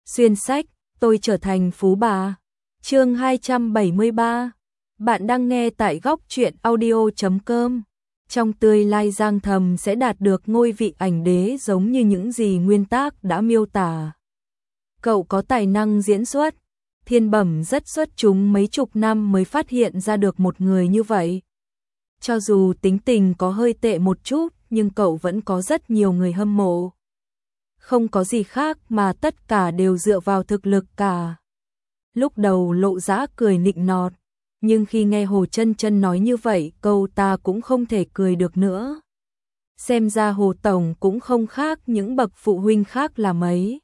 Xuyên sách, tôi trở thành phú bà. Chương 273. Bạn đang nghe tại góc truyện audio.com. Trong tươi lai Giang Thầm sẽ đạt được ngôi vị ảnh đế giống như những gì nguyên tác đã miêu tả. Cậu có tài năng diễn xuất, thiên bẩm rất xuất chúng, mấy chục năm mới phát hiện ra được một người như vậy. Cho dù tính tình có hơi tệ một chút, nhưng cậu vẫn có rất nhiều người hâm mộ. Không có gì khác mà tất cả đều dựa vào thực lực cả. Lúc đầu Lộ Dã cười nịnh nọt, nhưng khi nghe Hồ Chân Chân nói như vậy, câu ta cũng không thể cười được nữa. Xem ra Hồ Tổng cũng không khác những bậc phụ huynh khác là mấy.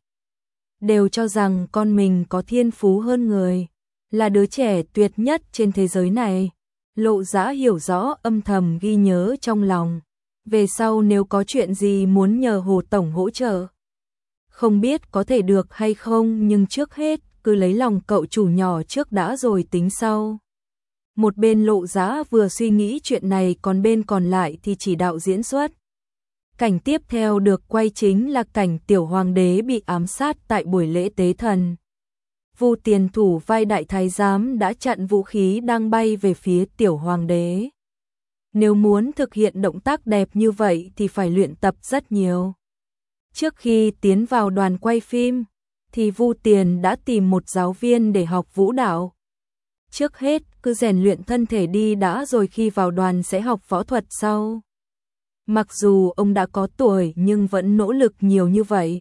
Đều cho rằng con mình có thiên phú hơn người, là đứa trẻ tuyệt nhất trên thế giới này. Lộ Dã hiểu rõ, âm thầm ghi nhớ trong lòng. Về sau nếu có chuyện gì muốn nhờ Hồ Tổng hỗ trợ, không biết có thể được hay không, nhưng trước hết cứ lấy lòng cậu chủ nhỏ trước đã rồi tính sau. Một bên Lộ Dã vừa suy nghĩ chuyện này, còn bên còn lại thì chỉ đạo diễn xuất. Cảnh tiếp theo được quay chính là cảnh tiểu hoàng đế bị ám sát tại buổi lễ tế thần. Vu Tiền thủ vai đại thái giám đã chặn vũ khí đang bay về phía tiểu hoàng đế. Nếu muốn thực hiện động tác đẹp như vậy thì phải luyện tập rất nhiều. Trước khi tiến vào đoàn quay phim, thì Vu Tiền đã tìm một giáo viên để học vũ đạo. Trước hết, cứ rèn luyện thân thể đi đã, rồi khi vào đoàn sẽ học võ thuật sau. Mặc dù ông đã có tuổi nhưng vẫn nỗ lực nhiều như vậy.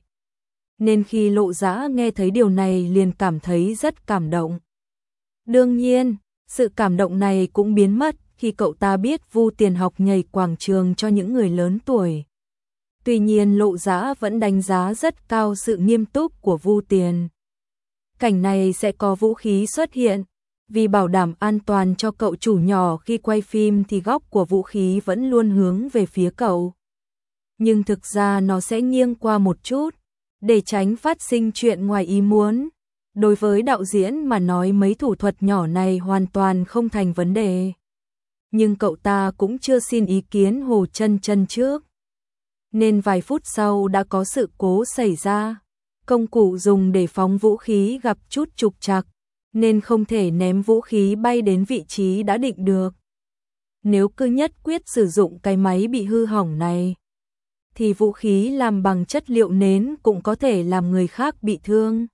Nên khi Lộ Dã nghe thấy điều này liền cảm thấy rất cảm động. Đương nhiên, sự cảm động này cũng biến mất khi cậu ta biết Vu Tiền học nhảy quảng trường cho những người lớn tuổi. Tuy nhiên Lộ Dã vẫn đánh giá rất cao sự nghiêm túc của Vu Tiền. Cảnh này sẽ có vũ khí xuất hiện. Vì bảo đảm an toàn cho cậu chủ nhỏ khi quay phim thì góc của vũ khí vẫn luôn hướng về phía cậu. Nhưng thực ra nó sẽ nghiêng qua một chút, để tránh phát sinh chuyện ngoài ý muốn. Đối với đạo diễn mà nói, mấy thủ thuật nhỏ này hoàn toàn không thành vấn đề. Nhưng cậu ta cũng chưa xin ý kiến Hồ Chân Chân trước. Nên vài phút sau đã có sự cố xảy ra. Công cụ dùng để phóng vũ khí gặp chút trục trặc, nên không thể ném vũ khí bay đến vị trí đã định được. Nếu cứ nhất quyết sử dụng cái máy bị hư hỏng này, thì vũ khí làm bằng chất liệu nến cũng có thể làm người khác bị thương.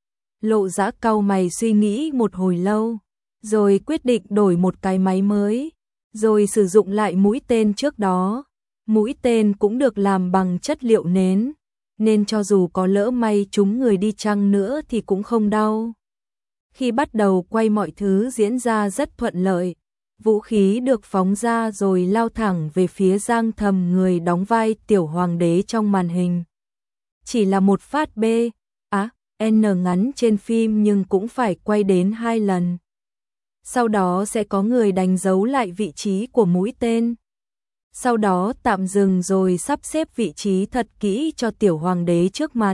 Lộ Dã cau mày suy nghĩ một hồi lâu, rồi quyết định đổi một cái máy mới, rồi sử dụng lại mũi tên trước đó. Mũi tên cũng được làm bằng chất liệu nến, nên cho dù có lỡ may trúng người đi chăng nữa thì cũng không đau. Khi bắt đầu quay mọi thứ diễn ra rất thuận lợi. Vũ khí được phóng ra rồi lao thẳng về phía Giang Thầm, người đóng vai tiểu hoàng đế trong màn hình. Chỉ là một phát B, N ngắn trên phim nhưng cũng phải quay đến 2 lần. Sau đó sẽ có người đánh dấu lại vị trí của mũi tên. Sau đó tạm dừng rồi sắp xếp vị trí thật kỹ cho tiểu hoàng đế trước mặt.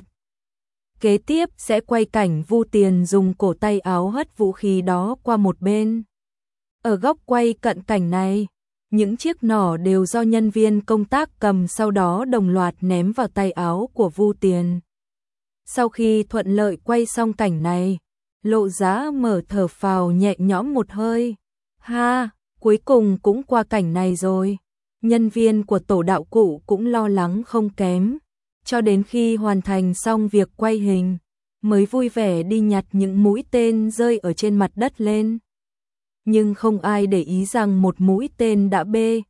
Kế tiếp sẽ quay cảnh Vu Tiền dùng cổ tay áo hất vũ khí đó qua một bên. Ở góc quay cận cảnh này, những chiếc nỏ đều do nhân viên công tác cầm, sau đó đồng loạt ném vào tay áo của Vu Tiền. Sau khi thuận lợi quay xong cảnh này, Lộ Dã mở thở phào nhẹ nhõm một hơi. Ha, cuối cùng cũng qua cảnh này rồi. Nhân viên của tổ đạo cụ cũng lo lắng không kém. Cho đến khi hoàn thành xong việc quay hình, mới vui vẻ đi nhặt những mũi tên rơi ở trên mặt đất lên. Nhưng không ai để ý rằng một mũi tên đã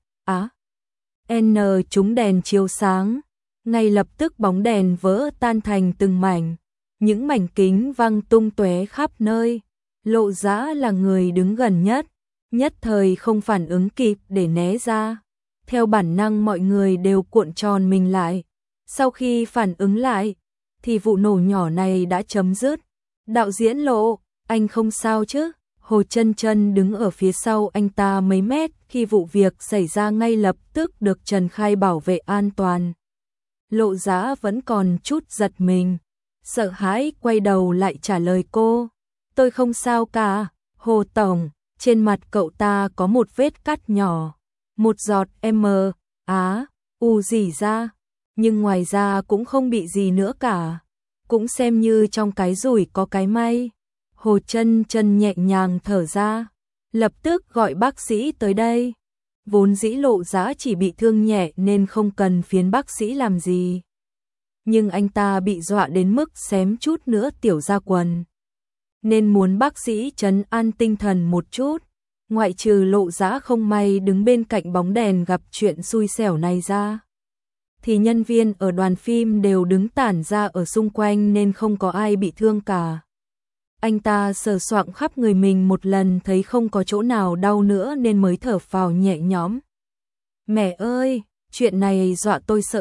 N trúng đèn chiếu sáng. Ngay lập tức bóng đèn vỡ tan thành từng mảnh. Những mảnh kính văng tung tóe khắp nơi. Lộ Dã là người đứng gần nhất, nhất thời không phản ứng kịp để né ra. Theo bản năng mọi người đều cuộn tròn mình lại. Sau khi phản ứng lại, thì vụ nổ nhỏ này đã chấm dứt. Đạo diễn Lộ, anh không sao chứ? Hồ Chân Chân đứng ở phía sau anh ta mấy mét, khi vụ việc xảy ra ngay lập tức được Trần Khai bảo vệ an toàn. Lộ Dã vẫn còn chút giật mình, sợ hãi quay đầu lại trả lời cô. Tôi không sao cả, Hồ Tổng. Trên mặt cậu ta có một vết cắt nhỏ, một giọt U rỉ ra. Nhưng ngoài ra cũng không bị gì nữa cả. cũng xem như trong cái rủi có cái may. Hồ Chân Chân nhẹ nhàng thở ra, lập tức gọi bác sĩ tới đây. Vốn dĩ Lộ Dã chỉ bị thương nhẹ nên không cần phiền bác sĩ làm gì. Nhưng anh ta bị dọa đến mức xém chút nữa tiểu ra quần. Nên muốn bác sĩ trấn an tinh thần một chút. Ngoại trừ Lộ Dã không may đứng bên cạnh bóng đèn gặp chuyện xui xẻo này ra, thì nhân viên ở đoàn phim đều đứng tản ra ở xung quanh nên không có ai bị thương cả. Anh ta sờ soạng khắp người mình một lần thấy không có chỗ nào đau nữa nên mới thở phào nhẹ nhõm. Mẹ ơi, chuyện này dọa tôi sợ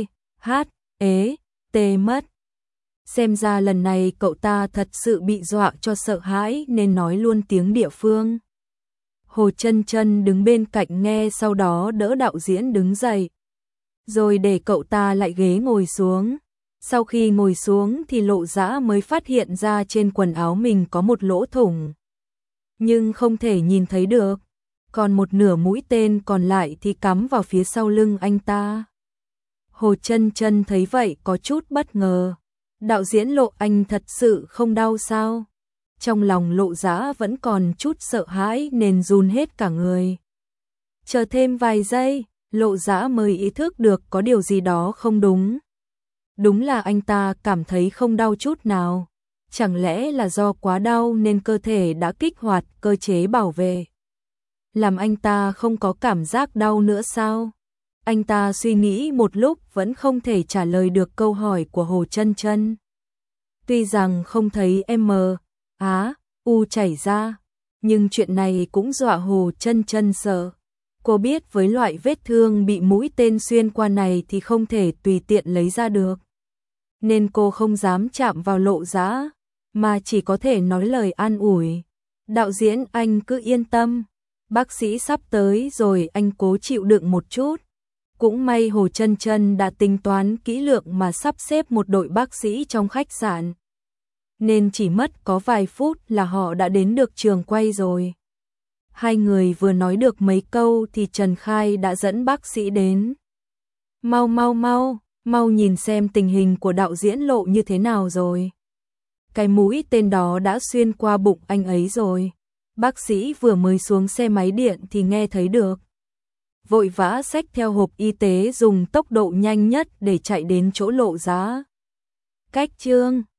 tê mất. Xem ra lần này cậu ta thật sự bị dọa cho sợ hãi nên nói luôn tiếng địa phương. Hồ Chân Chân đứng bên cạnh nghe, sau đó đỡ đạo diễn đứng dậy, rồi để cậu ta lại ghế ngồi xuống. Sau khi ngồi xuống thì Lộ Dã mới phát hiện ra trên quần áo mình có một lỗ thủng, nhưng không thể nhìn thấy được, còn một nửa mũi tên còn lại thì cắm vào phía sau lưng anh ta. Hồ Chân Chân thấy vậy có chút bất ngờ. Đạo diễn Lộ, anh thật sự không đau sao? Trong lòng Lộ Dã vẫn còn chút sợ hãi nên run hết cả người. Chờ thêm vài giây, Lộ Dã mới ý thức được có điều gì đó không đúng. Đúng là anh ta cảm thấy không đau chút nào. Chẳng lẽ là do quá đau nên cơ thể đã kích hoạt cơ chế bảo vệ, làm anh ta không có cảm giác đau nữa sao? Anh ta suy nghĩ một lúc vẫn không thể trả lời được câu hỏi của Hồ Chân Chân. Tuy rằng không thấy u chảy ra, nhưng chuyện này cũng dọa Hồ Chân Chân sợ. Cô biết với loại vết thương bị mũi tên xuyên qua này thì không thể tùy tiện lấy ra được, nên cô không dám chạm vào Lộ Dã, mà chỉ có thể nói lời an ủi. Đạo diễn, anh cứ yên tâm, bác sĩ sắp tới rồi, anh cố chịu đựng một chút. Cũng may Hồ Chân Chân đã tính toán kỹ lưỡng mà sắp xếp một đội bác sĩ trong khách sạn, nên chỉ mất có vài phút là họ đã đến được trường quay rồi. Hai người vừa nói được mấy câu thì Trần Khai đã dẫn bác sĩ đến. Mau nhìn xem tình hình của đạo diễn Lộ như thế nào rồi. Cái mũi tên đó đã xuyên qua bụng anh ấy rồi. Bác sĩ vừa mới xuống xe máy điện thì nghe thấy được. Vội vã xách theo hộp y tế dùng tốc độ nhanh nhất để chạy đến chỗ Lộ Dã. Cách chương